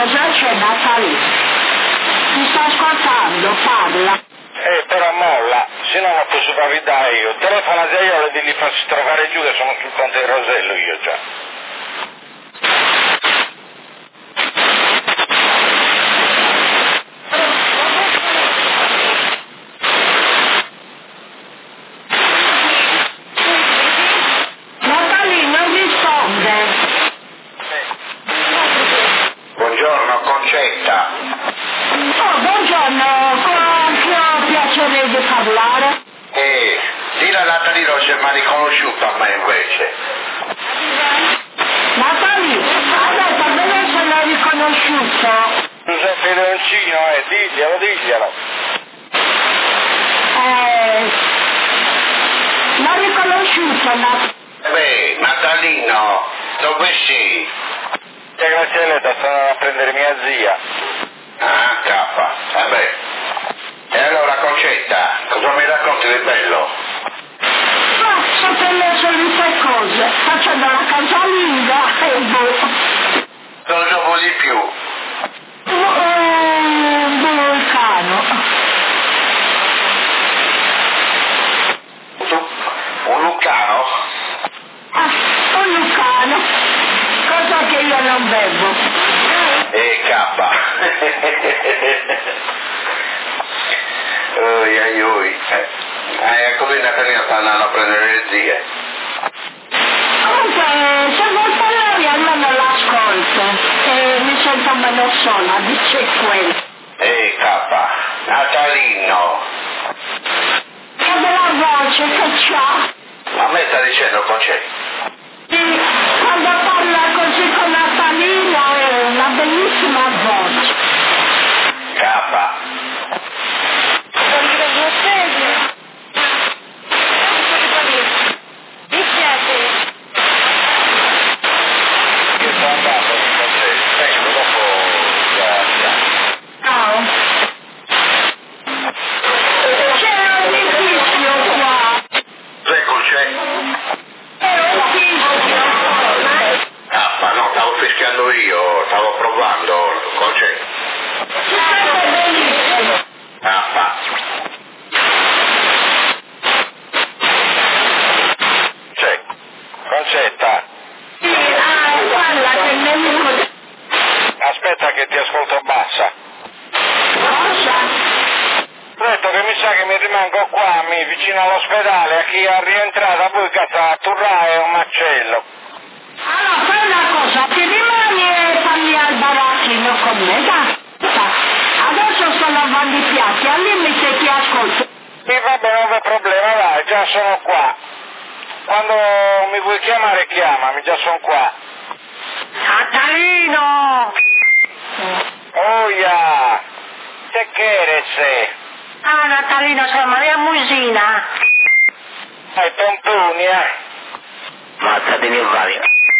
cosa c'è Natalie? Mi sta ascoltando, parla. Però molla, se no non posso parlare io. Telefona a io e gli faccio trovare giù che sono sul ponte di Rosello io già. Natalie non risponde. Buongiorno Concetta. Oh, buongiorno, con chi ho piacere di parlare? Dì a Natalie non si è mai riconosciuto a me invece. Natalie, aspetta, dove se l'ho riconosciuto? Giuseppe Leoncino, diglielo. L'ho riconosciuto, Natalino, dove sei? Grazielletta, sto andando a prendere mia zia. Ah, cappa, vabbè. E allora Concetta, cosa mi racconti di bello? Ma sono le solite cose, facendo la casalinga e Non so di più. vulcano. Un Lucano? Un vulcano, cosa che io non bevo. Cappa. Oi. Così Natalina sta andando a prendere le zie. Comunque, se vuol parlare almeno l'ascolto e mi sento meno sola, dice quello. Cappa. Natalino. Che bella voce che c'ha. A me sta dicendo Concetta. Sì, quando parla così con Natalino è una bellissima voce. Cappa. Che sta andando con te? Vengo dopo. Ciao. C'è un edificio qua. Ecco c'è. È un edificio. Cappa, no, stavo fischiando io, stavo provando Concetta. È bellissimo. Cappa. C'è. Concetta. Sì, guarda che il nemico. Aspetta che ti ascolto bassa. Cosa? Ho detto che mi sa che mi rimango qua, vicino all'ospedale, a chi è rientrata poi cazzo a turrare un macello. Allora, fai una cosa, ti rimani e parli al barattino con me, dai. Adesso sto lavando i piatti, al limite ti ascolto. Sì, vabbè, non c'è problema, dai, già sono qua. Quando mi vuoi chiamare, chiamami, già sono qua. Natalino! Oia! Te che eres? Ah, Natalino, sono Maria Musina. Hai Pompunia? Mazzati in varia.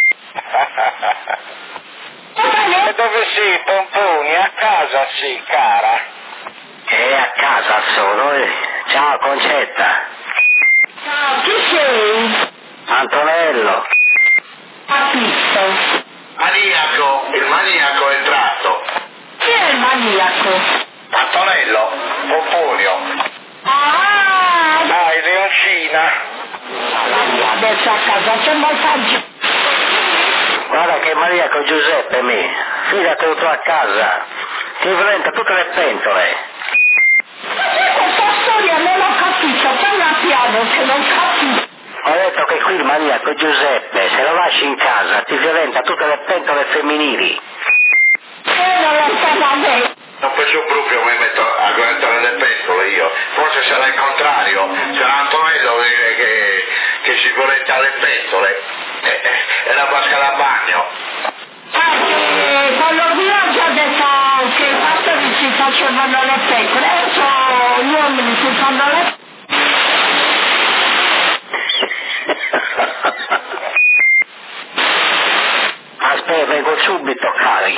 E dove sei, Pomponi? A casa sì, cara. E a casa sono, Ciao Concetta. Ciao, chi sei? Antonello. Capito. Maniaco, il maniaco è entrato. Chi è il maniaco? Antonello, Pomponio. Ah, Dai, Leoncina. adesso a casa c'è molta gente. Guarda che maniaco Giuseppe fidati tu a casa. Ti violenta tutte le pentole. Questa storia non l'ho capita, parla piano che non capisco. Ho detto che qui il maniaco Giuseppe, se lo lasci in casa, ti violenta tutte le pentole femminili. Non lo stava a me. Non penso proprio mi metto a guardare le pentole io. Forse sarà il contrario. Sarà Antonello che si violenta le pentole. È la vasca da bagno. Quello lì ho già detto che i pastori si facevano le pecore, adesso gli uomini si fanno le Aspetta, vengo subito, cari.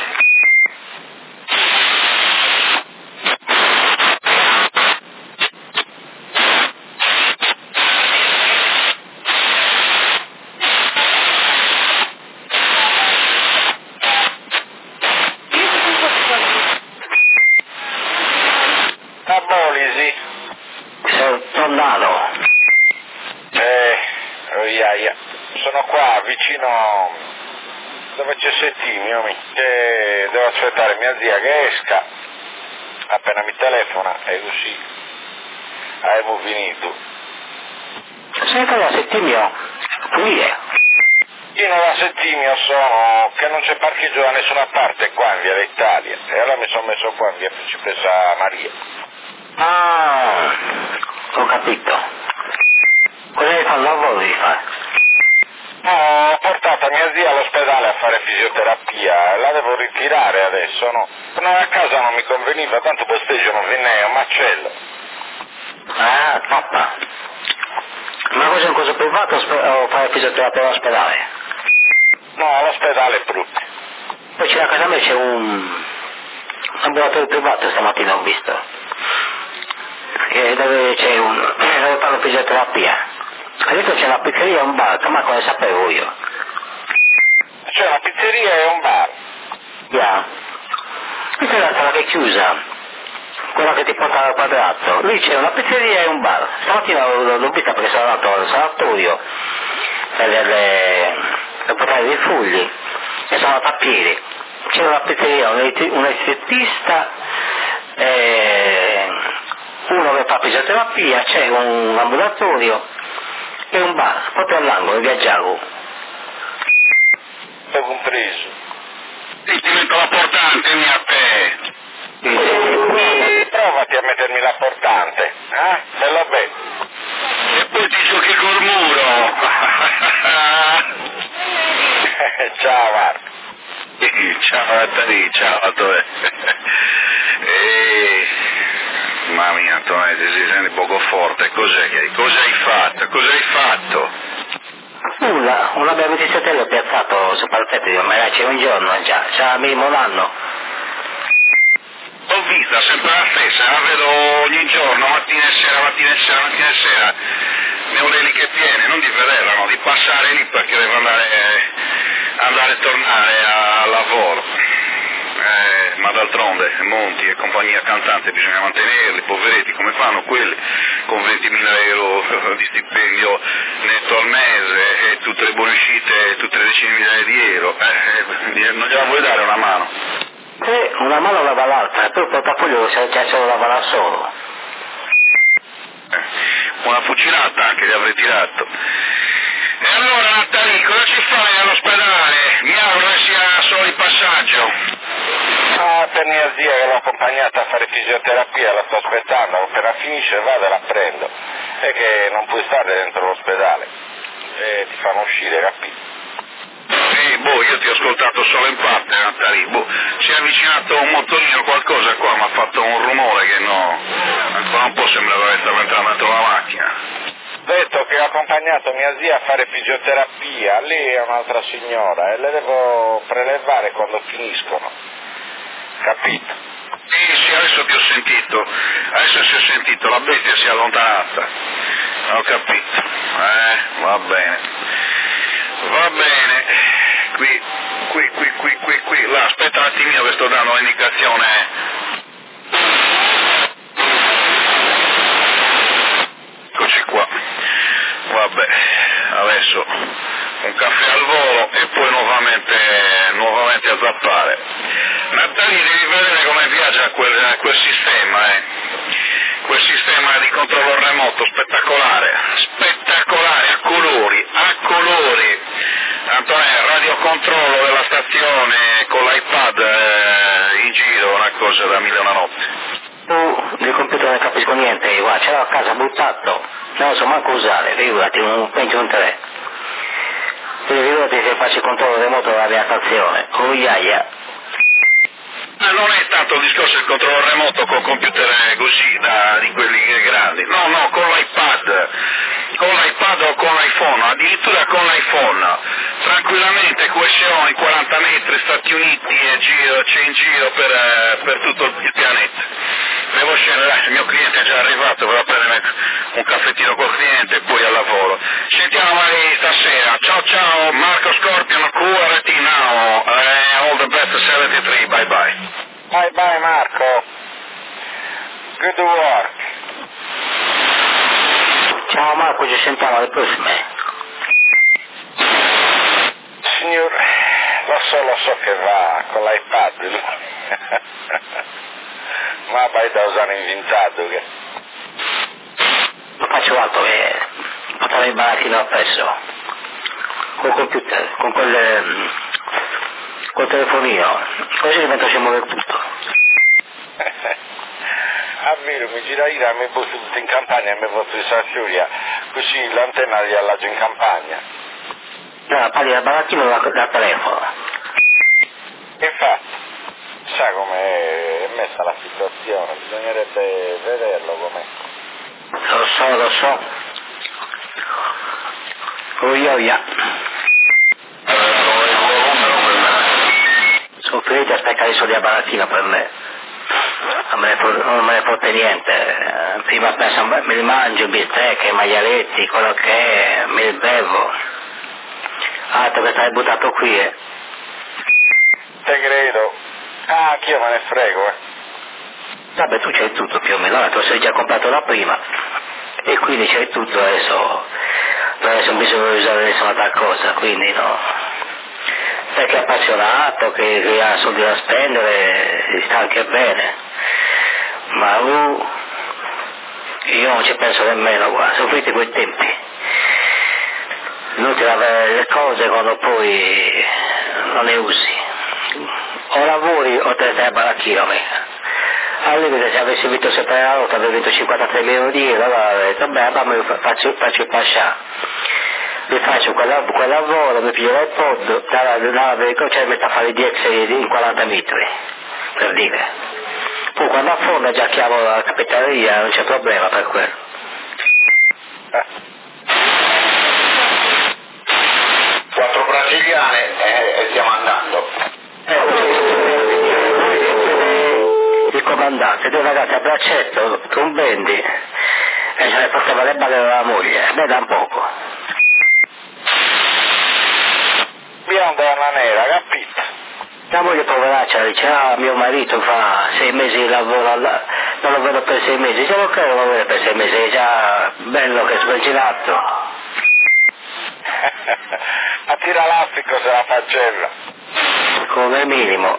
sono dove c'è Settimio, che devo aspettare mia zia che esca, appena mi telefona e così abbiamo finito. Senta da Settimio, pulire. Io da Settimio sono che non c'è parcheggio da nessuna parte qua in via d'Italia e allora mi sono messo qua in via Principessa Maria. Ah, ho capito. Cosa devi fare? Lavoro devi fare? No, ho portato mia zia all'ospedale a fare fisioterapia e la devo ritirare adesso, no? Tornare a casa non mi conveniva, tanto posteggio non viene un macello. Ah, papà. Ma cosa è un coso privato o fare fisioterapia all'ospedale? No, all'ospedale brutto. Poi c'è a casa mia c'è un ambulatorio privato stamattina ho visto. Dove c'è dove fanno fisioterapia. Adesso c'è una pizzeria e un bar, ma come sapevo io. C'è una pizzeria e un bar. Yeah. Questa è la strada che è chiusa, quella che ti porta al quadrato. Lì c'è una pizzeria e un bar. Stamattina l'ho vista perché sono andato al sanatorio per portare dei fugli e sono andato a piedi. C'è una pizzeria, un estetista, uno che fa fisioterapia, c'è un ambulatorio e un bar, proprio all'angolo, via Giago. Ho compreso. E ti metto la portante a te. Provati a mettermi la portante, bello bene. E poi ti giochi col muro. Ciao Marco. Ciao Natali, ciao Antonio. Mamma mia Antonio, si sente poco forte. Cosa hai fatto? Cosa hai fatto? Nulla, una mia 27 l'ho piazzato sul palchetto, ma c'è un giorno già, c'è minimo un anno. Ho vista sempre la stessa, la vedo ogni giorno, mattina e sera. Ne ho lì che tiene, non di vederla, no, di passare lì perché devo andare e tornare al lavoro. Ma d'altronde Monti e compagnia cantante bisogna mantenerli, poveretti, come fanno quelli con 20.000 euro di stipendio netto al mese e tutte le buonuscite, tutte le decine di migliaia di euro, non gliela vuoi dare una mano? Una mano lava l'altra, poi il portafoglio c'è solo lava da solo. Una fucilata anche gli avrei tirato. E allora Natali, cosa ci fai all'ospedale? Mi auguro che sia solo il passaggio. Per mia zia che l'ho accompagnata a fare fisioterapia, la sto aspettando, appena finisce vado e la prendo. E che non puoi stare dentro l'ospedale. E ti fanno uscire, capito? Io ti ho ascoltato solo in parte, Natali. Si è avvicinato un motorino, qualcosa qua, mi ha fatto un rumore che no. Ancora un po' sembrava che stava entrando dentro la macchina. Detto che ho accompagnato mia zia a fare fisioterapia, lì è un'altra signora e le devo prelevare quando finiscono. Capito? Sì, adesso ti ho sentito. Adesso si è sentito, la bestia si è allontanata. Ho capito. Va bene. Va bene. Qui. Là, aspetta un attimino che sto dando l'indicazione. Eccoci qua. Vabbè, adesso un caffè al volo e poi nuovamente a zappare. Natali, devi vedere come viaggia quel sistema, quel sistema di controllo remoto, spettacolare, a colori. Antonio, radiocontrollo della stazione con l'iPad in giro, una cosa da mille e una notte. Del computer non capisco niente, guarda, ce l'ho a casa buttato, non lo so manco usare, figurati, un Pentium 3. Figurati se faccio il controllo remoto della mia stazione, iaia. Non è tanto il discorso del controllo remoto con computer così, di quelli grandi, no, con l'iPad o con l'iPhone, addirittura con l'iPhone, tranquillamente coesione 40 metri Stati Uniti e c'è in giro per tutto il pianeta. Devo scendere, il mio cliente è già arrivato, vado a prendere un caffettino col cliente e poi al lavoro. Sentiamo magari stasera, ciao, Marco Scorpion, QRT now, all the best 73, bye bye. Bye Marco. Good work. Ciao Marco, ci sentiamo alle prossime. Lo so che va con l'iPad. Ma vai da usare inventato che... Non faccio altro che portare il barattino appresso. Col computer, col telefonino. Così diventa si muove tutto. Ah, vero, mi gira ira, mi posto tutto in campagna e mi posto in Sassuria, così l'antenna li allaggio in campagna. No, parli del barattino da telefono. Infatti, sa com'è messa la situazione, bisognerebbe vederlo com'è. Lo so. Uioia. Sono finiti a sprecare i soldi a barattino per me. Non me ne fotte niente. Prima penso, me li mangio, bistecche, maialetti, quello che è, me li bevo. Altro che stai buttato qui, Te credo. Ah, anch'io me ne frego, Vabbè, tu c'hai tutto più o meno, tu sei già comprato da prima. E quindi c'hai tutto, adesso non bisogna usare nessuna cosa, quindi no. Perché è appassionato, che ha soldi da spendere, sta anche bene. Ma io non ci penso nemmeno, guarda, sono finiti quei tempi. Inutile avere le cose quando poi non le usi. O lavori o te stai a baracchino, all'inizio se avessi vinto sempre la lotta, avrei vinto 53 milioni di euro, allora avrei detto, vabbè, faccio il pascià. Mi faccio quel lavoro, mi piglio il pod, cioè mi metto a fare 10 in 40 metri, per dire. Poi quando affonda già chiamo la capitaneria, non c'è problema per quello. 4 brasiliane e stiamo andando. Il comandante, due ragazzi a braccetto, con bendi, e se ne portava le balle della moglie, me da un poco. Bionda una nera, capito? La moglie poveraccia dice, mio marito fa 6 mesi di lavoro, non lo vedo per 6 mesi, dicevo che non lo vedo per 6 mesi, è già bello che è sbanginato. A tira l'astico se la faccella. Come minimo.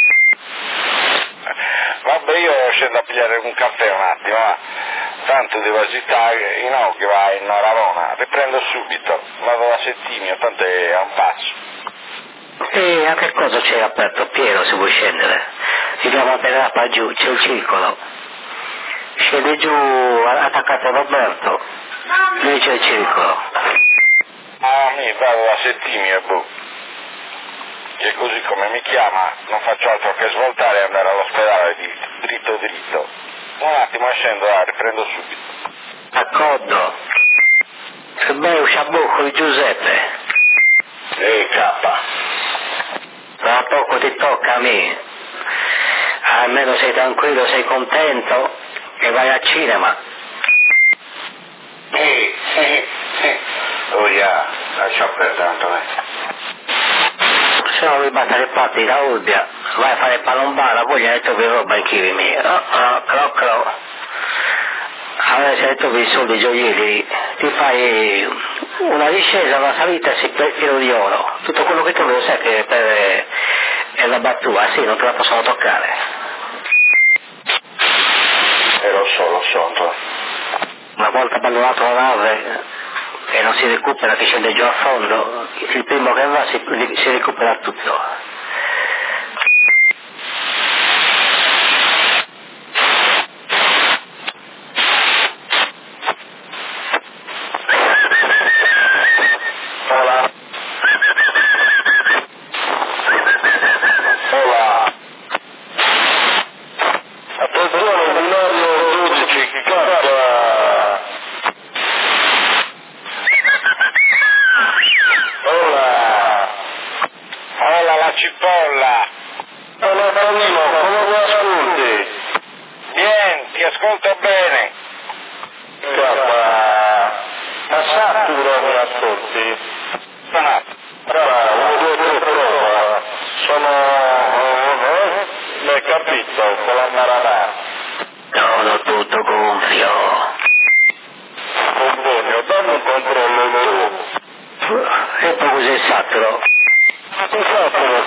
Vabbè, io scendo a pigliare un caffè un attimo, tanto devo agitare, che va in Ravona, riprendo subito, vado da Settimio, tanto è a un passo. E a che cosa c'è aperto? Pieno, se vuoi scendere. Si chiama Terapa giù, c'è il circolo. Scendi giù, attaccato a Roberto, lì c'è il circolo. Ah, mi vado da Settimio, che così come mi chiama non faccio altro che svoltare e andare all'ospedale dritto. Un attimo scendo là, riprendo subito. D'accordo. Se vai un sciabucco di Giuseppe. Ehi, K. Tra poco ti tocca a me. Almeno sei tranquillo, sei contento e vai al cinema. Oh yeah, lascia perdere. Se no mi basta che parti da Urbia, vai a fare palombara, poi gli hai detto che roba in chivi mia. Crocco. Allora se hai detto che i soldi gioielli, ti fai una discesa, una salita e si pieno di oro. Tutto quello che tu lo sai che è la battuta, sì, non te la possono toccare. Lo so. Una volta abbandonato la nave e non si recupera, che scende giù a fondo, il primo che va si recupera tutto. Sono tutto gonfio. Antonio, dammi un controllo tu. E poi cos'è saturo? Cos'altro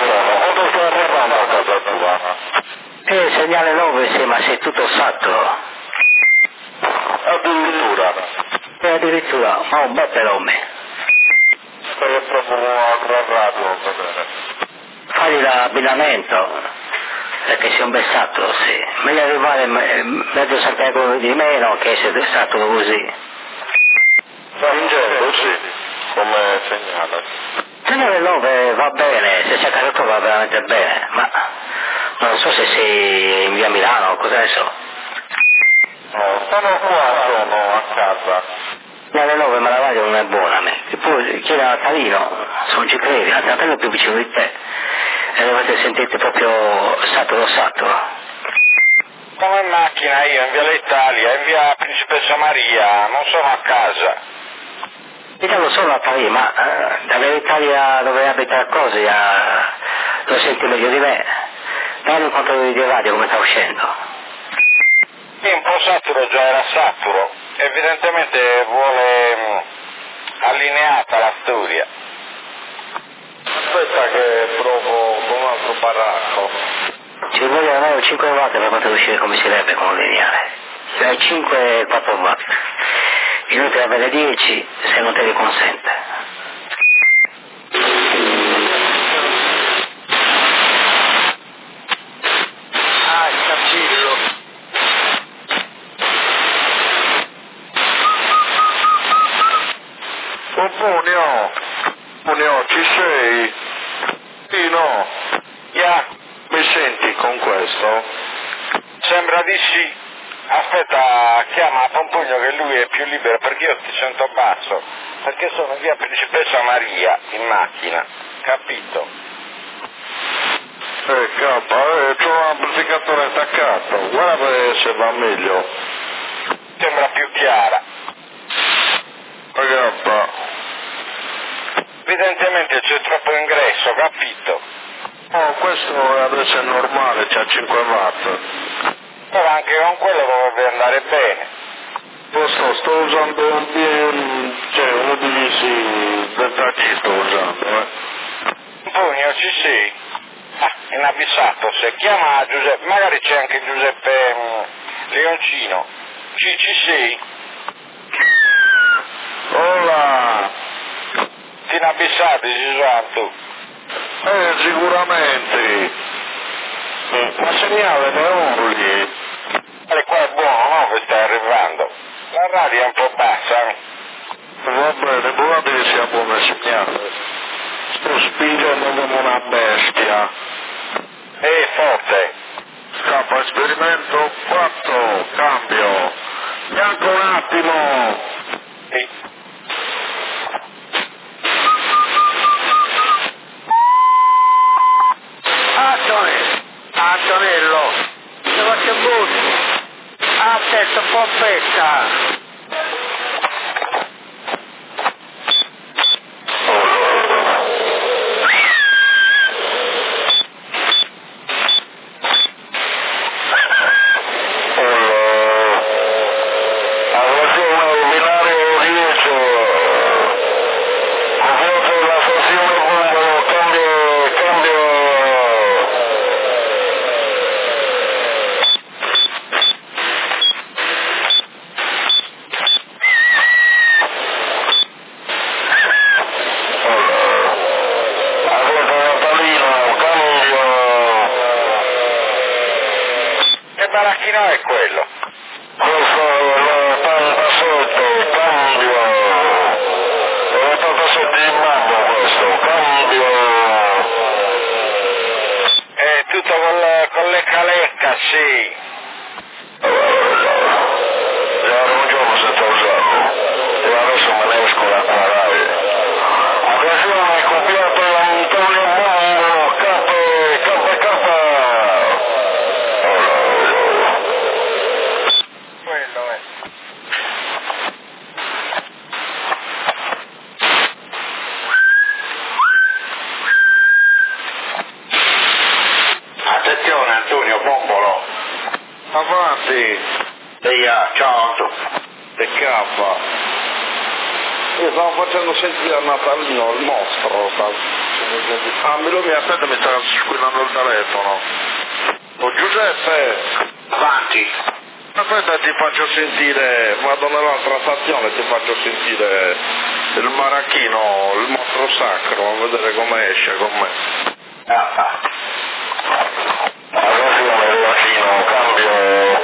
segnale 9 sì, ma sei tutto saturo. Addirittura. Addirittura, ma un bel nome. Perché proprio aggravato, va bene. Fagli l'abbinamento, perché sei un bel saturo, sì. Meglio arrivare mezzo Santiago di meno che essere saturo così. Spingendo, sì, come segnale. Segnale 9 va bene, se sei a casa tua va veramente bene, ma non so se sei in via Milano o cosa ne so. No, sono a casa. Segnale 9 ma la radio non è buona a me. E poi chiede a Natalino, se non ci credi, anzi Natalino è più vicino di te. E dovete sentirti proprio saturo. Come in macchina io, in via L'Italia, in via Principessa Maria, non sono a casa. Io sono a Parigi, ma dall'Italia dove abita a Cosia lo senti meglio di me. Dammi un conto di radio come sta uscendo. Sì, un po' saturo già era saturo, evidentemente vuole allineata la storia. Aspetta che provo con un altro baracco. Ci vogliono almeno 5 watt per poter uscire come si deve con un lineare. Se hai 5 4 watt. Inutile avere 10 se non te li consente. Ah, capillo. Punio, ci sei? Sì, no. Mi senti con questo? Sembra di sì. Aspetta, chiama a Pompugno che lui è più libero perché io ti sento basso, perché sono via Principessa Maria in macchina, capito? C'ho un amplificatore attaccato, guarda se va meglio. Sembra più chiara. Evidentemente c'è troppo ingresso, capito? No, questo adesso è normale, c'ha 5 watt. Però anche con quello dovrebbe andare bene. Sto usando uno del tacchi sto usando, Pugno, ci sei? Inabissato, se chiama Giuseppe, magari c'è anche Giuseppe Leoncino. Ci sei? Hola! Ti inabissati, Giusanto? Sicuramente. Ma segnale ne urli. Qua è buono, no? Che stai arrivando. La radio è un po' bassa. Va bene, guarda che sia buono il segnale. Sto spingendo come una bestia. Forte. Scappa, esperimento 4, cambio. Bianco un attimo. Sì. Antonello, se va che butti. Aspetta, pompetta. Baracchino è quello? Questo è l'87, cambio. È l'87 di mambo questo, cambio. È tutto con le calecca, sì. Già un giorno si sta usando. E adesso me ne esco da qua, dai. Attenzione, è copiato Antonio Mambo, K. Attenzione Antonio Bombolo. Avanti. Ciao. Che cappa. Io stavo facendo sentire a Natalino il mostro. Me lo mi aspetta, mi sta squillando il telefono. Oh, Giuseppe! Avanti. Aspetta, ti faccio sentire, vado nell'altra stazione, ti faccio sentire il maracchino, il mostro sacro, a vedere come esce con me. Adesso il maracchino, cambio.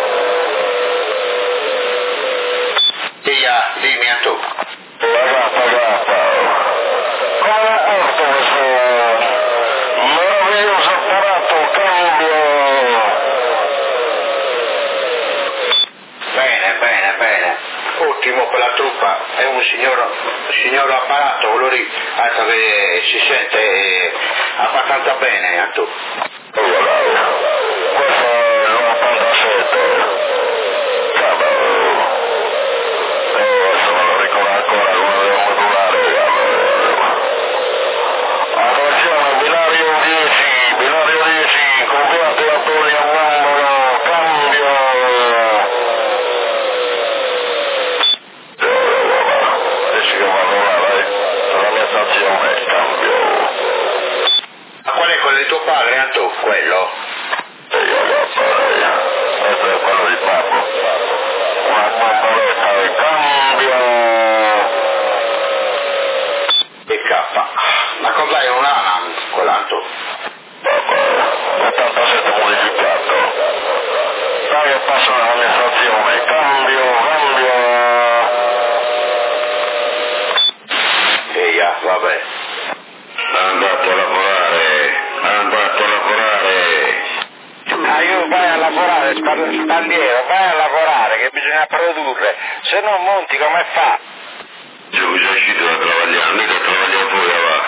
Dimmi a tu. Pagata. Come porto questo meraviglioso apparato, cambio. Bene. Ottimo per la truppa, è un signor apparato, quello lì, altro che si sente abbastanza bene a tu. Questo è l'87. Adesso me lo ricordo ancora come devo modulare. Attenzione, binario 10, conviate attori a numero, cambio. Dici che vado là, dai, dalla mia stazione, cambio. Ma qual è quello di tuo padre, Anto? Quello? Questo è quello di Papo. Una bomboletta di cambio. E K. Ma cos'hai, un Anam, quell'Anto? 87 modificato. Dai che passo nella mia stazione, cambio. Vabbè. Andate a lavorare. Vai a lavorare, Spandiero, vai a lavorare, che bisogna produrre, se non monti come fa? Io già uscito da travagliare, mica travagliare pure va.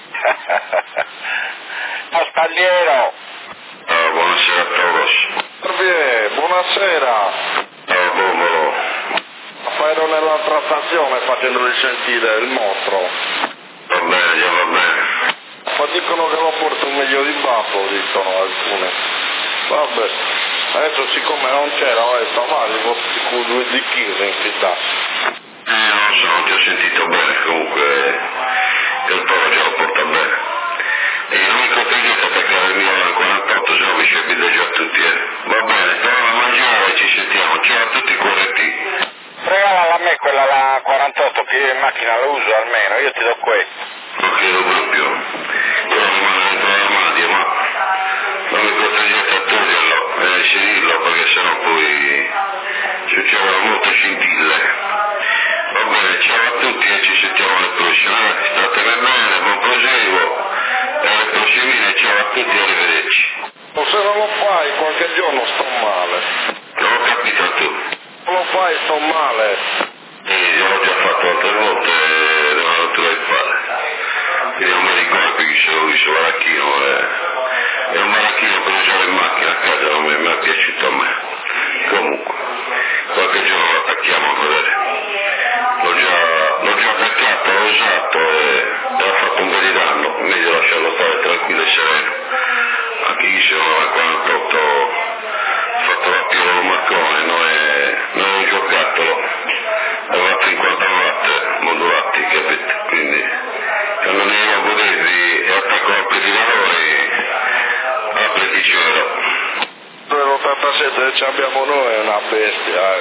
A Spandiero! Buonasera a todos. Buonasera! Bombolo. Ero nell'altra stazione facendoli sentire il mostro. Va bene. Ma dicono che lo porta un meglio di Babbo, dicono alcune. Vabbè, adesso siccome non c'era, sta male, con 2 dicchini in città. Non so, non ti ho sentito bene, comunque il toro già lo porta bene. E l'unico che io è che il mio 48, se no mi scebite già tutti, Va bene, torno a mangiare e ci sentiamo. Ciao a tutti corretti. Regalala a me quella la 48 che io in macchina la uso almeno, io ti do questo. Non chiedo proprio. Io non rimango dentro l'armadio, ma non mi costringete a toglierlo e a inserirlo perché sennò poi succedono molte scintille. Va bene, ciao a tutti e ci sentiamo alle prossime. Statene bene, buon proseguo e alle prossime, ciao a tutti e arrivederci. O se non lo fai qualche giorno sto male. Non ho capito tu. Non lo fai sto male. Io l'ho già fatto altre volte e devo rottura il padre. Quindi non mi ricordo chi se lo dice maracchino. È un maracchino per usare in macchina a casa, non mi è piaciuto a me. Comunque, qualche giorno lo attacchiamo a vedere. L'ho già beccato, l'ho usato e ha fatto un po' di danno. Meglio lasciarlo stare tranquillo e sereno. Anche io se non ha 48 ho fatto la piola con Marcone, non è un giocattolo. Aveva 50 watt modulati, capite? Quindi quando ne ero a godervi e attacco a di valori, apriti cielo. L'87 ci abbiamo noi è una bestia,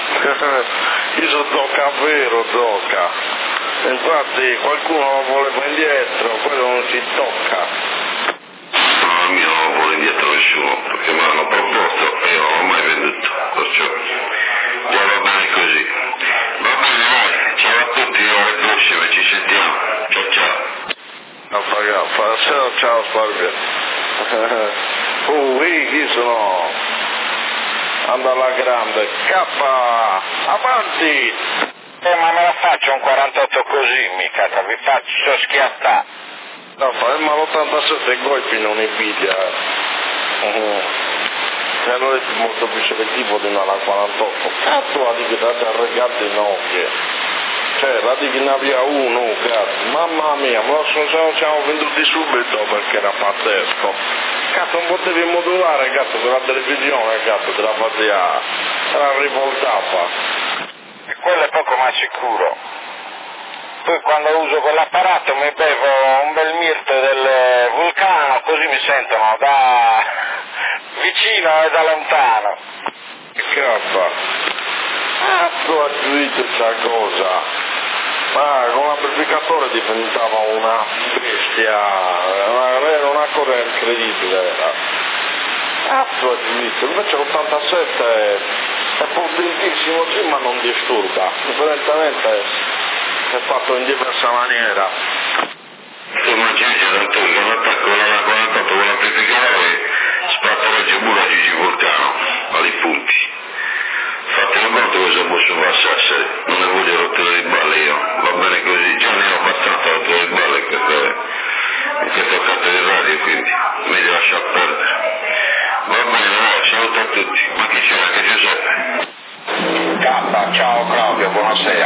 Io sono zocca vero, zocca. Infatti qualcuno lo voleva indietro, quello non si tocca. No, il mio non vuole indietro nessuno, perché me l'hanno proposto e io non l'ho mai venduto, perciò già va bene così. Va bene, dai, ciao a tutti, alle prossime, ci sentiamo. Ciao. Ciao Sparvia. Chi sono? Anda alla grande, K, avanti! Ma me la faccio un 48 così, mica, vi faccio schiattare. No, ma l'87 golfi non invidia. E allora è molto più selettivo di una 48. Cazzo, la dichiarata regate in occhio. Cioè, la dichiarata 1, cazzo. Mamma mia, ma se non siamo venduti subito perché era pazzesco. Cazzo, non potevi modulare, cazzo, della televisione, cazzo, della fazia. Era rivoltata. E quello è poco ma sicuro. Poi quando uso quell'apparato mi bevo un bel mirto del Vulcano, così mi sentono da vicino e da lontano. Cappa, tu hai capito questa cosa, ma con l'amplificatore diventava una bestia, era una cosa incredibile, era. Tu hai capito, invece l'87 è potentissimo sì, ma non disturba, differentemente è fatto in diversa maniera. Immagini tanto il 98 con l'amplificatore spatta oggi pure a Gigi Vulcano, ai punti. Fate un conto cosa posso passare, non ne voglio rottere di balle io, va bene così, già ne ho abbastanza rottere di balle in questa carta di radio, quindi meglio lasciar perdere. Va bene, allora, saluto a tutti, ma chi c'era? Anche Giuseppe? Cappa, ciao Claudio, buonasera.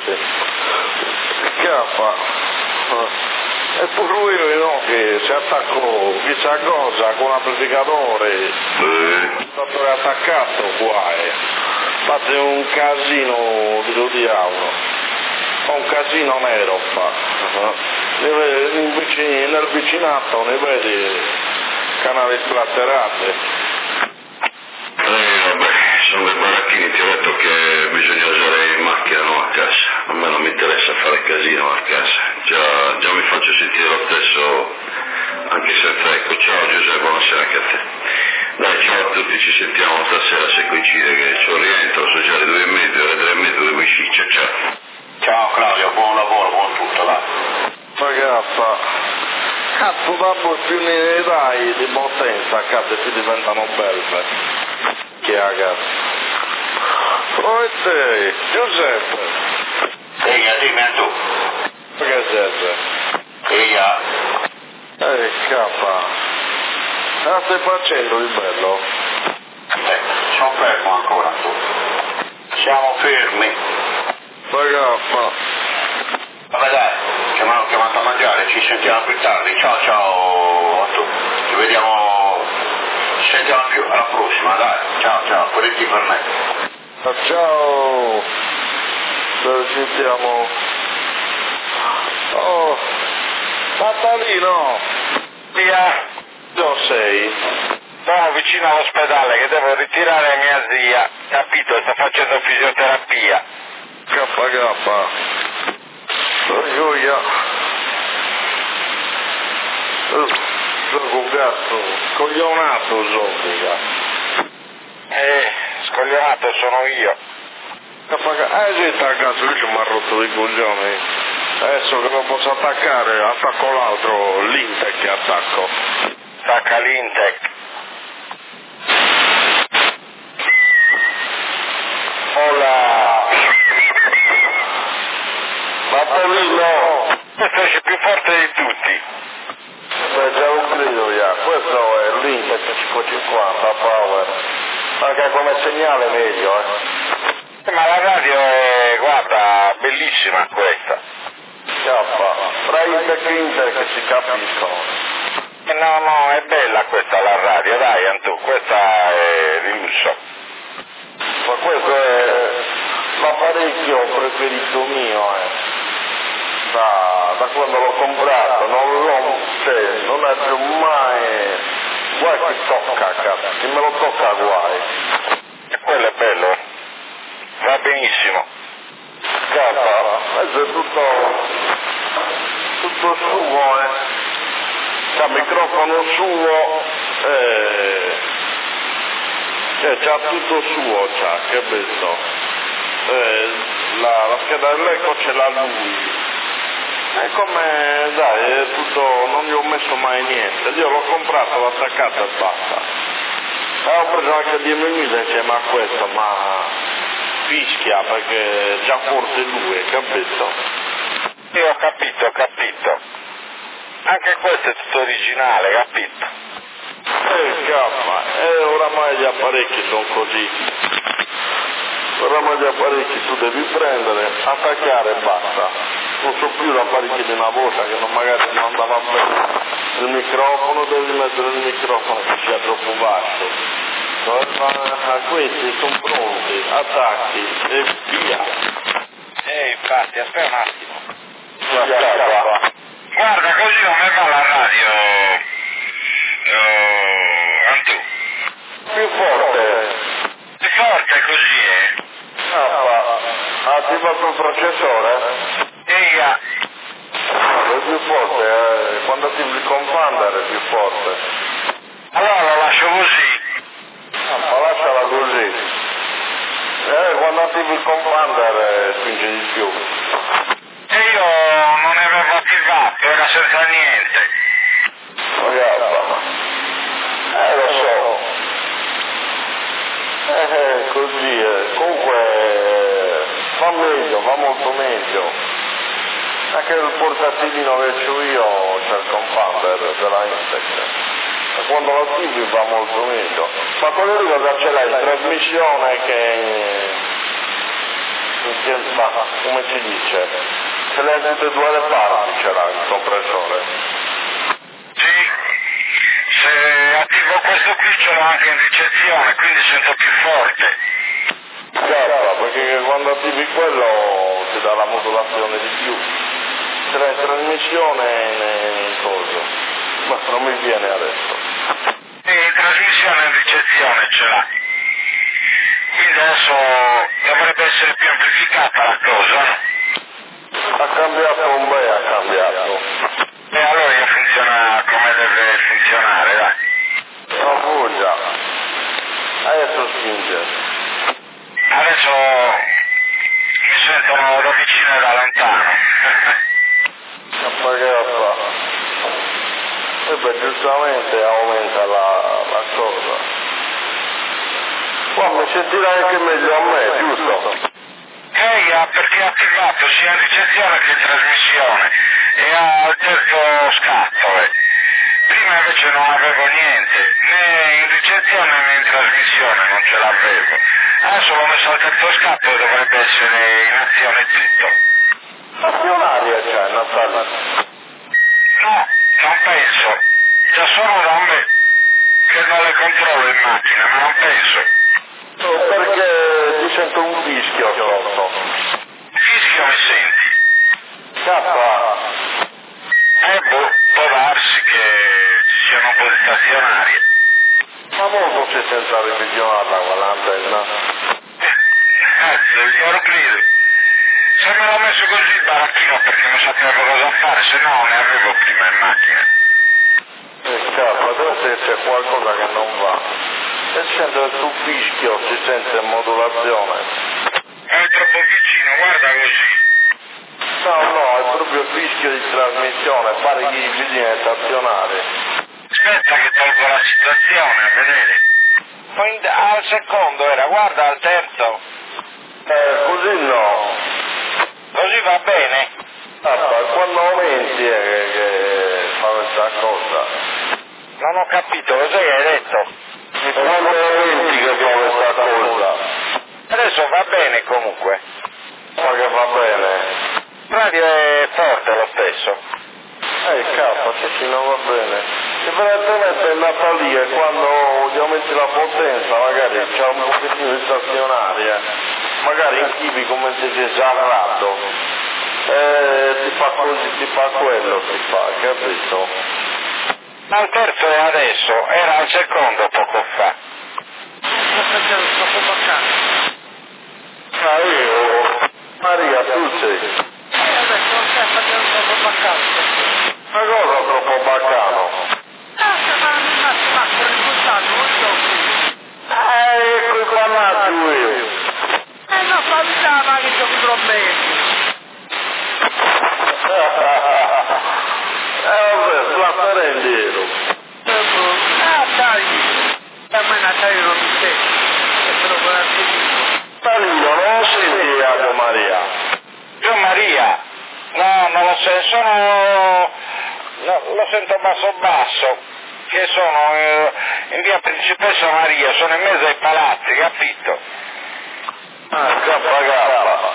Cappa, è pure lui no, che si attaccò questa cosa con l'amplificatore, il dottore attaccato qua fate un casino di diavolo, un casino nero fa, nel vicinato ne vedi canali splatterate. Vabbè, sono dei baracchini, ti ho detto che bisogna usare in macchina non a casa, a me non mi interessa fare casino a casa, già mi faccio sentire lo stesso anche senza ecco. Ciao Giuseppe, buonasera anche a te. Dai, ciao a tutti, ci sentiamo stasera se coincide che c'ho rientro, sociale 2:30, ore 3:30 devo uscire, ciao. Ciao Claudio, buon lavoro, buon tutto, dai. Ragazza, cazzo dopo più ne dai di potenza, cazzo più diventano belve. Che ragazzi. E te, Giuseppe. Eia, dimmi a tu. Che siete? Eia. Cappa. Ah, stai facendo di bello? Sono fermo ancora tu. Siamo fermi. Ragazza. Vabbè dai, ci hanno chiamato a mangiare, ci sentiamo più tardi. Ciao ciao a tutti. Ci vediamo, ci sentiamo più alla prossima, dai. Ciao, quelli per me. Ciao. Ci sentiamo. Oh, Natalino. Via. Dove sei? Sono vicino all'ospedale che devo ritirare mia zia, capito? Sta facendo fisioterapia. Kappa. Gioia. Gioco un gatto. Coglionato zombica. Scoglionato sono io. Sì, cazzo, lui ci mi ha rotto i coglioni. Adesso che lo posso attaccare, attacco l'altro, l'Intec che attacco. Attacca l'Intec. Hola. Natalino. Questo esce più forte di tutti. Già lo credo, questo è l'Intec 550 Power. Anche come segnale meglio, Ma la radio è, guarda, bellissima questa. Tra Intec che si capiscono. No, è bella questa la radio, dai Antù, questa è di lusso. Ma questo è l'apparecchio preferito mio, da quando l'ho comprato, non è più mai, guai che tocca, cazzo, chi me lo tocca guai. E quello è bello, va benissimo. Questo è tutto suo, c'ha microfono suo, c'ha tutto suo, che bello. La scheda dell'eco ce l'ha lui. E come, dai, è tutto, non gli ho messo mai niente, io l'ho comprato, l'ho attaccato e basta. Ho preso anche 10 minuti insieme a questo, ma fischia perché già forse lui, capito? Io ho capito. Anche questo è tutto originale, capito? Oramai gli apparecchi sono così. Oramai gli apparecchi tu devi prendere, attaccare e basta. Non so più gli apparecchi di una volta che magari non andava bene. Il microfono devi mettere il microfono che sia troppo basso. Questi sono pronti, attacchi e via. Infatti, aspetta un attimo. Guarda, così non mi va la radio, Antù. forte. Allora lo lascio così. Ma lasciala così. Quando attivi il commander spinge di più. E io non ne avevo attivato, era senza niente. Lo so. Così comunque va meglio, va molto meglio. Anche il portatilino che c'ho io c'è il compounder della Intec. E quando lo attivi va molto meglio. Ma quello lì cosa ce l'hai? Trasmissione come si dice? Ce l'hai tutte e due le parti, ce l'ha il compressore. Sì, se attivo questo qui ce l'ho anche in ricezione, quindi sento più forte. Certo, perché quando attivi quello ti dà la modulazione di più. Ce l'hai in trasmissione in coso. Ma non mi viene adesso. E in trasmissione e in ricezione ce l'ha. Quindi adesso dovrebbe essere più amplificata la cosa. Ha cambiato un bel, ha cambiato. E allora funziona come deve funzionare, dai. Non voglia. Adesso spinge. Adesso mi sentono da vicino e da lontano. Ma che la fa? E beh, giustamente aumenta la cosa. Ma mi sentirai anche meglio a me, giusto? Perché ha attivato sia in ricezione che in trasmissione e al terzo scatto. Prima invece non avevo niente, né in ricezione né in trasmissione, non ce l'avevo. Adesso l'ho messo al terzo scatto e dovrebbe essere in azione tutto. Azionaria c'è, Natale? No, non penso. C'è solo da me che non le controllo in macchina, ma non penso. Perché ti sento un fischio sotto. Fischio mi senti? Cappa. Può darsi che ci siano un po' di stazionarie. Ma molto c'è senza revisionarla quell'antenna. Glielo credo. Se me l'ho messo così il baracchino perché non sapevo cosa fare, se no ne avevo prima in macchina. Cappa, dove c'è qualcosa che non va. E sento il tuo fischio, si sente modulazione. È troppo vicino, guarda così. No, è proprio il fischio di trasmissione, pare che i bisogna stazionare. Aspetta che tolgo la situazione, a vedere. Al secondo era, guarda al terzo. Così no. Così va bene? Quando aumenti che fa questa cosa. Non ho capito, cos'è che hai detto? Quando aumenti che fa questa cosa. Adesso va bene comunque. Ma che va bene. Il radio è forte lo stesso. Cazzo, se non va bene. Evidentemente è nata lì e quando gli aumenti la potenza magari c'è un pochettino di stazionaria, magari in chibi come se si è sarrato, ti fa così, ti fa quello, ti fa, capito? Ma il terzo è adesso, era al secondo poco fa. Maria, tu sei. Ma cosa troppo baccano? Ecco il pannaggio io. Non falciava che c'ho i problemi. Vabbè, slattere indietro. Dai, a me Natale non mi sente. Danilo, non senti Ave Maria? Io Maria? No, non lo sento, lo sento basso, che sono in via Principessa Maria, sono in mezzo ai palazzi, capito? Kappa.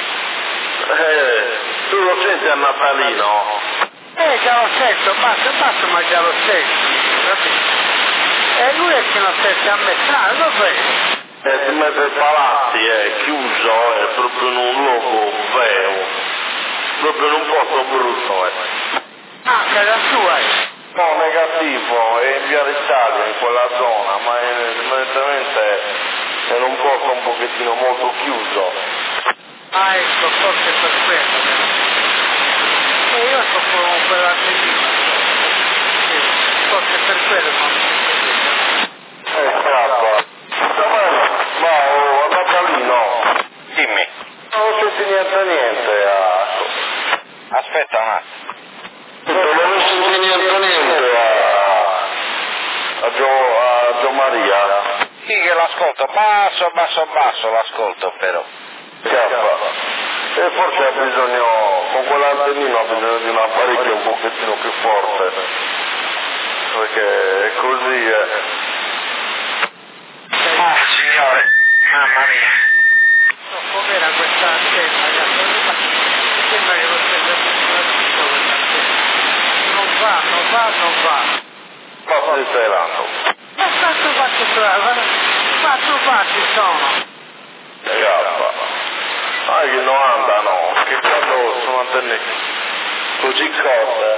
Tu lo senti a Natalino? Già lo sento, basta, ma già lo sento, capito? E lui è che non sente a me, lo vedi? In mezzo ai palazzi, è chiuso, è proprio in un luogo vero, proprio in un posto brutto, Casa sua, No, negativo, è in via d'Italia, in quella zona, ma evidentemente è in un posto un pochettino molto chiuso. Ecco, forse per quello. E io sto con quella bellissima. Sì, forse per quello non mi Ma Natalino, Dimmi. non senti niente. Aspetta un attimo. Non senti niente a Gio Maria. Sì che l'ascolto, basso l'ascolto però. E forse ha bisogno, con quell'antennino ha bisogno di un apparecchio un pochettino più forte, perché è così Ah, signore, mamma mia. so com'era questa antenna, mi sembra che lo stia facendo questa antenna. Non va. Ma si sta elando. Ma quattro fatti sono. Che 90 no, che quando sono antenne così corte,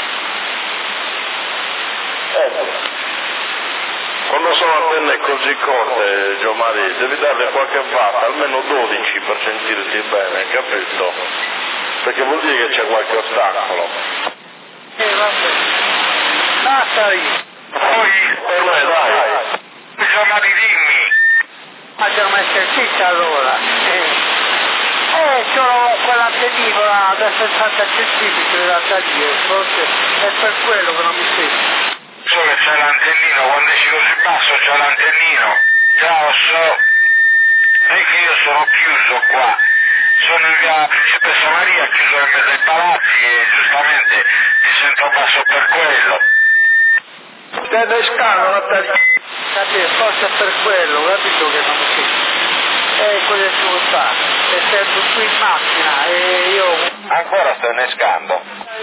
quando sono antenne così corte, Gianmaria, devi darle qualche watt, almeno 12 per sentirti bene, capito? Perché vuol dire che c'è qualche ostacolo. Vabbè. Basta lì. Poi, Per me dai. Gianmaria, dimmi. Ma devo mettere zitta allora. C'ho quell'antennino là da 60 centimetri da salire, forse è per quello che non mi sente. So che c'è l'antennino, quando esci così basso c'è l'antennino. Già lo so. È che io sono chiuso qua. Sono in via Principessa Maria, chiuso in mezzo ai palazzi e giustamente ti sento basso per quello. Te ne scalo, Natalia. Capito? Forse è per quello, capito che non mi sente. Quello è suo sta. E sento qui in macchina e io... Ancora sto innescando.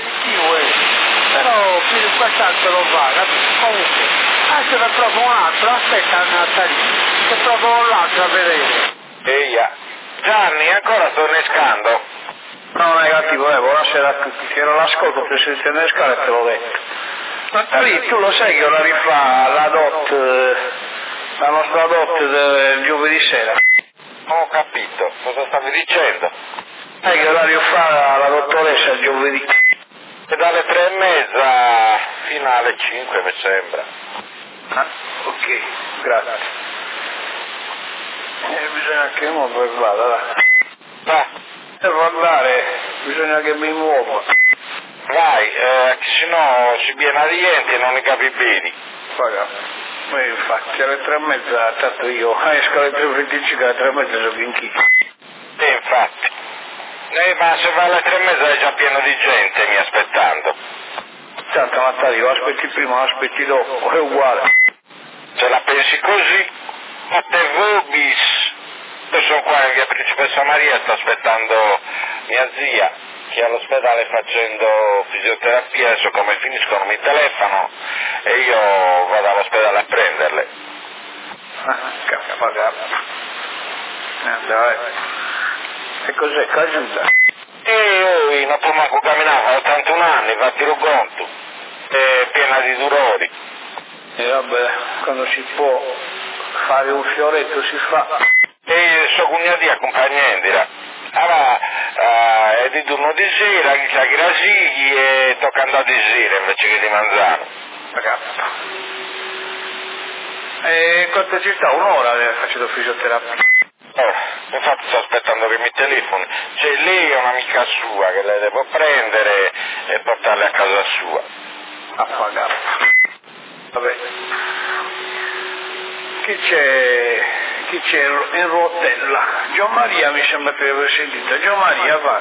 Però più di quest'altro lo va, capito? Comunque, anche per proprio un altro, aspetta Natalia, se proprio un altro a vedere. Eia. Gianni, ancora sto innescando. No, negativo, buonasera a tutti. Se non l'ascolto più si innescare te l'ho detto. Natalia, tu lo sai che orario fa la nostra dot del giovedì sera? Non ho capito. Cosa stavi dicendo? Sai che orario fa la dottoressa il giovedì? E dalle 3:30 fino alle 5 mi sembra. Ah, ok, grazie. Bisogna che uno per vada. Devo andare, bisogna che mi muovo. Vai, se no si viene a rientri e non ne capi bene. Infatti alle 3:30, tanto io esco alle 3:25, alle 3:30 sono in chi. Infatti. Ma se vai alle 3:30 è già pieno di gente mi aspettando. Tanto Natalia, lo aspetti prima, lo aspetti dopo, è uguale. Se la pensi così, a te vobis. Io sono qua in via Principessa Maria, sto aspettando mia zia che è all'ospedale facendo fisioterapia, adesso come finiscono mi telefonano e io vado all'ospedale a prenderle. Dai. E cos'è che aiuta? E non può manco camminare, ho 81 anni, fatti lo conto, è piena di dolori. E vabbè, quando si può fare un fioretto si fa. E suo cugnato accompagnandila. Allora, è di turno di sera, chi sa che la sigli e tocca andare di sera invece che di mangiare. E quanto ci sta? Un'ora facendo fisioterapia? Infatti sto aspettando che mi telefoni. C'è lei è un'amica sua che lei devo prendere e portarle a casa sua. A pagare. Vabbè. Chi c'è in rotella? Gianmaria mi sembra che l'avevo sentito. Gianmaria va.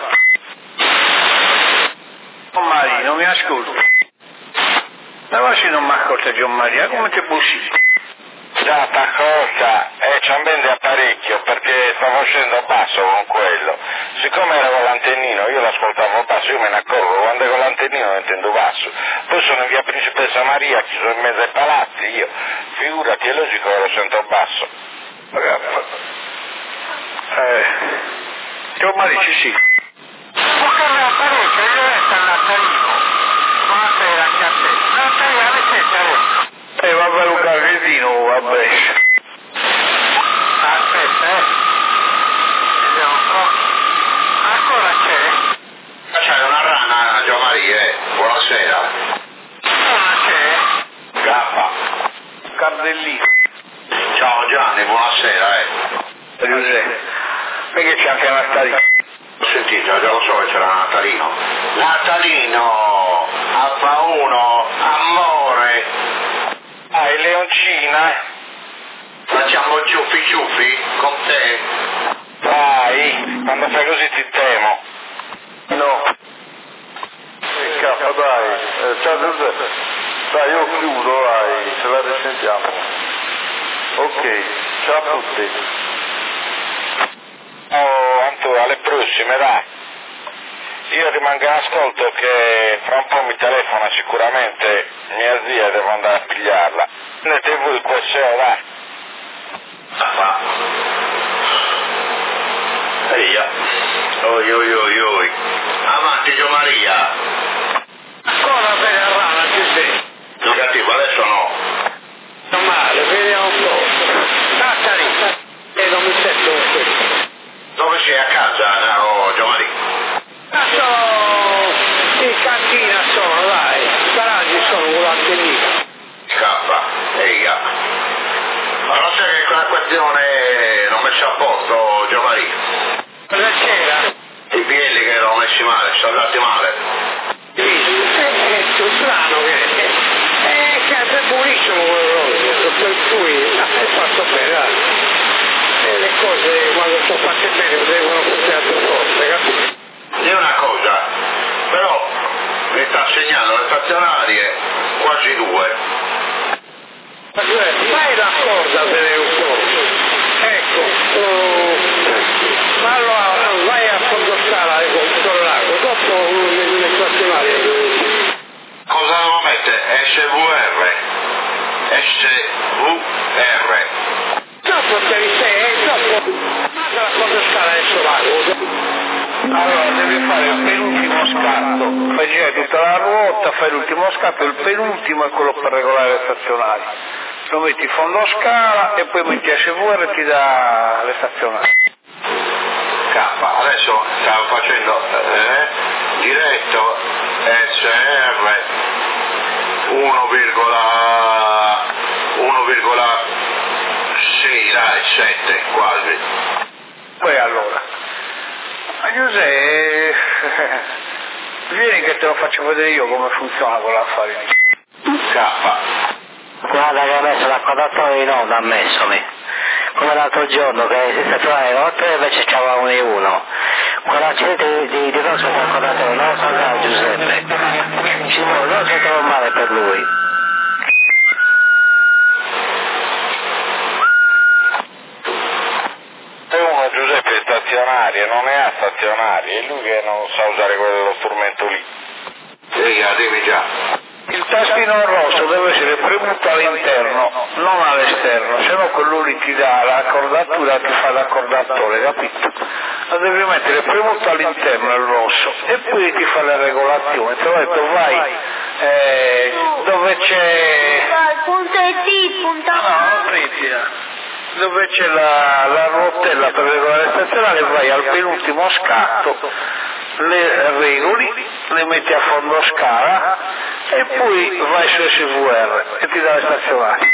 Gianmaria, non mi ascolta. Ma se non mi ascolta Gianmaria, come ti è possibile? Già t'accorta ci han vende apparecchio perché stavo scendendo basso con quello. Siccome era con l'antennino, io l'ascoltavo basso, io me ne accorgo, quando è con l'antennino lo intendo basso. Poi sono in via Principessa Maria, chiuso in mezzo ai palazzi, io, figurati, è logico che lo sento basso. Gianmaria ci sì. Buonasera l'apparecchio, io resto all'attarino. Buonasera anche a te. Buonasera, alle 7. Vabbè un carrettino, vabbè. Aspetta, vediamo un po'. Ancora c'è? C'è una rana, Gianmaria, buonasera. C'è? Cardellino. Ciao Gianni, buonasera, Giuseppe, perché c'è anche Natalino? Ho sentito, già lo so che c'era Natalino. Natalino, F1, amore. Dai, Leoncina. Facciamo ciuffi ciuffi con te? Dai, quando fai così ti temo. No. Cazzo, dai. Ciao Giuseppe. Dai, io chiudo, dai, ce la risentiamo. Ok, ciao a tutti. Oh, Antonio, alle prossime, dai. Io rimango in ascolto che fra un po' mi telefona sicuramente mia zia, devo andare a pigliarla. Prendete voi il QSO, dai. Eia. Oi oi oi oi. Avanti Gio Maria. Ancora per la rana, Giuseppe. Non cattivo, adesso no. Non male, vediamo un po'. Sta lì. E non mi sento questo. Dove sei, a casa, Gio Maria? Sono in cantina, dai. I garaggi sono con l'antennina. Scappa, eia. Ma non sai che quella questione l'ho messa a posto, Gio Maria? Cosa c'era? I piedi che l'ho messi male, sono andati male. È strano che è buonissimo quello, per cui è fatto bene, dai. E le cose quando sono fatte bene devono essere altre cose, capito? È una cosa, però mi sta segnando le stazionarie quasi 2. Ma fai la cosa per un po'. Ecco, ma allora vai a fondo scala e controllare, dopo le stazionarie. Cosa devo mettere? SVR. SVR. Dopo te li sei, dopo manda la fondo scala adesso vago. Allora devi fare il penultimo scatto, fai girare tutta la ruota, fai l'ultimo scatto, il penultimo è quello per regolare le stazionarie. Lo metti fondo scala e poi metti SVR e ti dà le stazionarie. Adesso stavo facendo diretto SR 1,6, dai, 7 quasi. Poi allora, ma Giuseppe, vieni che te lo faccio vedere io come funziona quell'affare lì. Guarda che ha messo l'accordatore in onda, ha messo me. Come l'altro giorno che si stazionava 8 e invece c'era 1 e 1. Quell'accidente di grosso l'accordatore non lo so Giuseppe. Ci vuole, non si trova male per lui. E uno Giuseppe è stazionario, non ne ha stazionari, è lui che non sa usare quello strumento lì. Dimmi già. Il tastino rosso deve essere premuto all'interno, non all'esterno, se no quello lì ti dà l'accordatura, ti fa l'accordatore, capito? Lo devi mettere premuto all'interno il rosso e poi ti fa le regolazioni. Ti ho detto vai dove c'è... Punto e T, punto dove c'è la ruotella per regolare le stazionarie, vai al penultimo scatto, le regoli, le metti a fondo scala e poi vai su SVR e ti dà le stazionarie.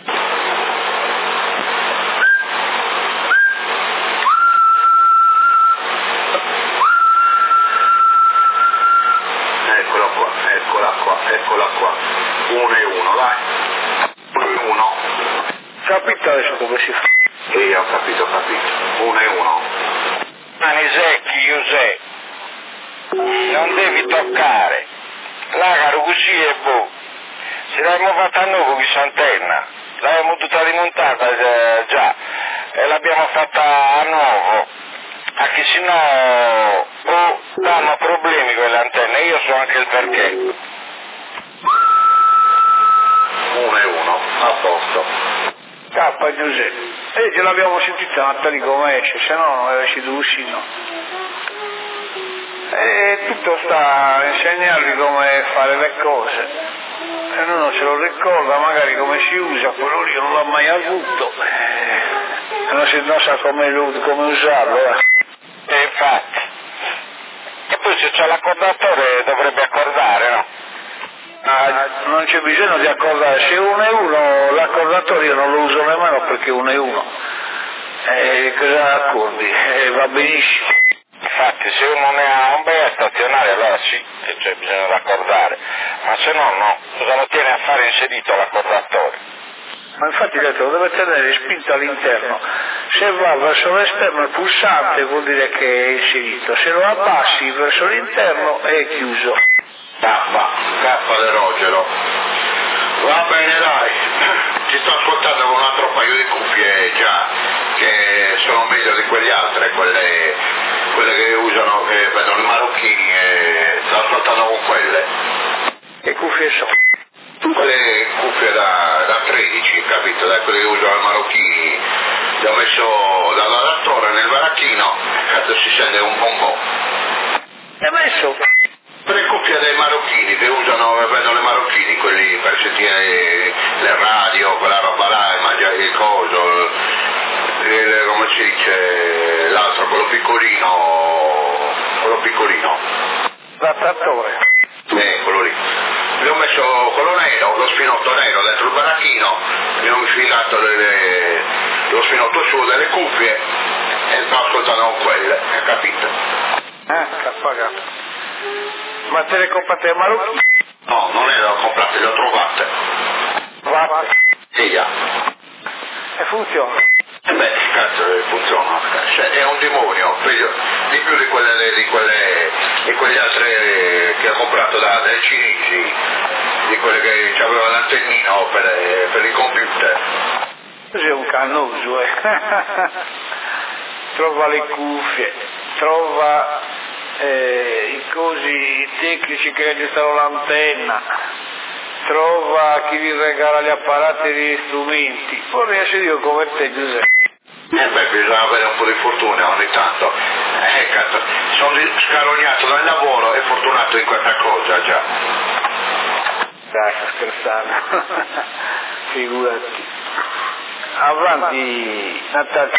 Eccola qua. 1 e 1, vai. 1 e 1. Capito adesso come si fa? Sì, ho capito. 1 e 1. Anisecchi, Giuseppe, non devi toccare. L'agaro così è boh. Se l'abbiamo fatta a noi con questa antenna, l'abbiamo tutta rimontata già e l'abbiamo fatta a nuovo. Anche se no danno problemi con le antenne, io so anche il perché. 1 e 1, a posto. Cappa Giuseppe. E ce l'abbiamo sentita Natali come esce, se no non avessi uscire, no. E tutto sta a insegnargli come fare le cose. E lui non se lo ricorda, magari come si usa, quello lì non l'ha mai avuto. Non sa come usarlo. E infatti. E poi se c'è l'accordatore dovrebbe accordare, no? Non c'è bisogno di accordare, se 1 e 1 l'accordatore l'accordatore io non lo uso nemmeno perché uno è uno. Cosa accordi? Va benissimo. Infatti se uno ne ha un bel stazionario allora sì, che c'è bisogno di accordare, ma se no no, cosa lo tiene a fare inserito l'accordatore? Ma infatti ho detto, lo deve tenere spinto all'interno. Se va verso l'esterno il pulsante vuol dire che è inserito, se lo abbassi verso l'interno è chiuso. K del Rogero. Va bene dai, ti sto ascoltando con un altro paio di cuffie già, che sono meglio di quelle altre, quelle che usano, che vedono i marocchini e sto ascoltando con quelle. Che cuffie sono? Quelle cuffie da 13, capito? Da quelle che usano i marocchini. Le ho messo dall'adattore nel baracchino, cazzo si sente un bonbon. E messo? Le cuffie dei marocchini che usano, vedono i marocchini, quelli per sentire le radio, quella roba là, e mangiare il coso, come si dice, l'altro, quello piccolino. L'attrattore. Quello lì. Gli ho messo quello nero, lo spinotto nero dentro il baracchino, gli ho infilato lo spinotto su delle cuffie e sto ascoltando con quelle, hai capito? Capagato. Ma te le comprate a marocchini? No, non le ho comprate, le ho trovate. Trovate? Sì, già. E funziona? Cazzo, funziona. È un demonio, di più di quelle altre che ho comprato dai cinesi, di quelle che avevano l'antennino per i computer. Così è un cannoso, Trova le cuffie, trova i cosi tecnici che aggiustano l'antenna, trova chi vi regala gli apparati e gli strumenti. Vorrei essere io come te, Giuseppe. Bisogna avere un po' di fortuna ogni tanto. Cazzo, sono scarognato dal lavoro e fortunato in questa cosa già. Dai, sto scherzando. Figurati. Avanti, Natale.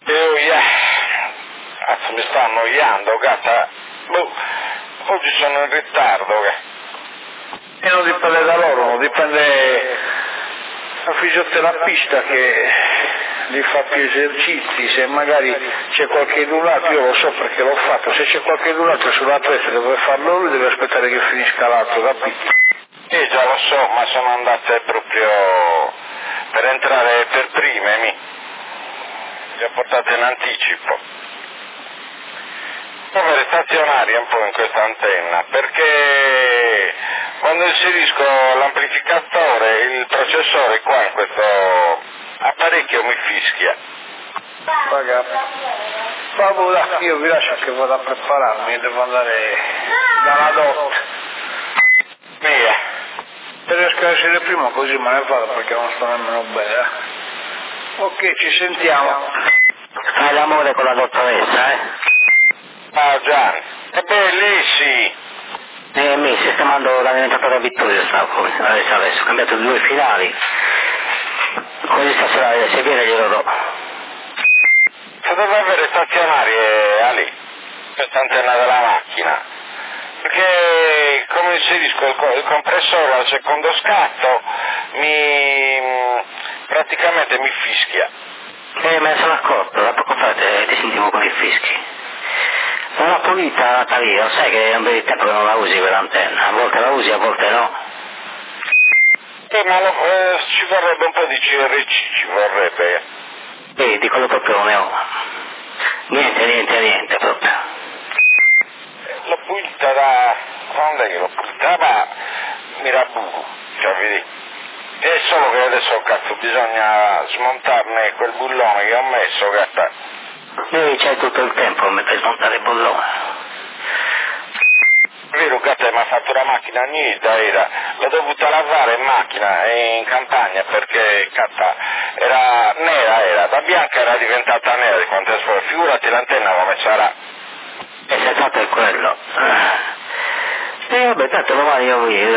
Cazzo, mi sta annoiando, gatta. Oggi sono in ritardo, E non dipende da loro, dipende dal fisioterapista che li fa più esercizi. Se magari c'è qualche altro, io lo so perché l'ho fatto, se c'è qualche altro sulla testa deve farlo lui, deve aspettare che finisca l'altro, capito? Già lo so, ma sono andate proprio per entrare per prime, li ho portate in anticipo. Muovere stazionaria un po' in questa antenna, perché quando inserisco l'amplificatore, il processore qua in questo apparecchio mi fischia. Vabbè, io vi lascio che vado a prepararmi, devo andare dalla dote. Via. Se riesco a essere prima così me ne vado perché non sto nemmeno bene. Ok, ci sentiamo. Fai l'amore con la dottoressa, Ciao Gianni. Lì sì. Mi sistemando l'alimentatore Vittorio, stavo adesso, ho cambiato 2 finali. Così stasera se viene glielo do. Se deve avere stazionarie, Ali, questa antenna della macchina, perché come inserisco il compressore al secondo scatto, praticamente mi fischia. Me ne sono accorto, da poco fa ti sentivo con i fischi. Non l'ho pulita, Natalia, sai che è un bel tempo che non la usi quell'antenna, a volte la usi, a volte no. Ma ci vorrebbe un po' di CRC, ci vorrebbe. Di quello proprio non ne ho. Niente proprio. L'ho pulita da... quando è che l'ho pulita? Da Mirabugu, cioè vedi. È solo che adesso cazzo bisogna smontarne quel bullone che ho messo, gatta. C'hai tutto il tempo per smontare il bullone. Vero, gatta, mi ha fatto la macchina nera, l'ho dovuta lavare in macchina e in campagna perché, cazzo, era nera, da bianca era diventata nera di quanto è sfuori, figurati l'antenna come sarà. E se tanto è quello. Vabbè, tanto domani io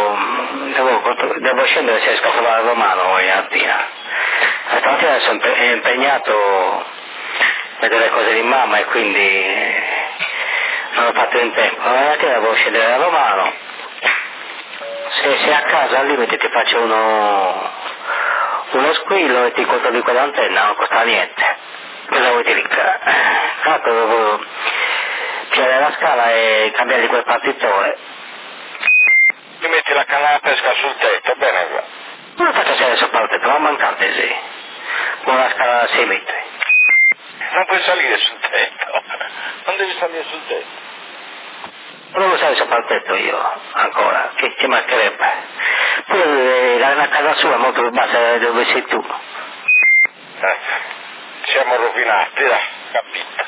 devo scendere se riesco a trovare Romano ogni mattina. Stamattina sono impegnato a vedere cose di mamma e quindi non ho fatto in tempo. Domani mattina devo scendere da Romano. Se a casa al limite ti faccio uno squillo e ti controlli quell'antenna, non costa niente. Cosa vuoi dire? Tanto devo girare la scala e cambiargli quel partitore. Ti metti la canna da pesca sul tetto, bene va. Non lo faccio salire sopra il tetto, ma mancante sì. Con la scala da 6 metri. Non puoi salire sul tetto. Non devi salire sul tetto. Non devo salire sopra il tetto io, ancora, che ci mancherebbe. Poi la casa sua è molto più bassa dove sei tu. Siamo rovinati, capito?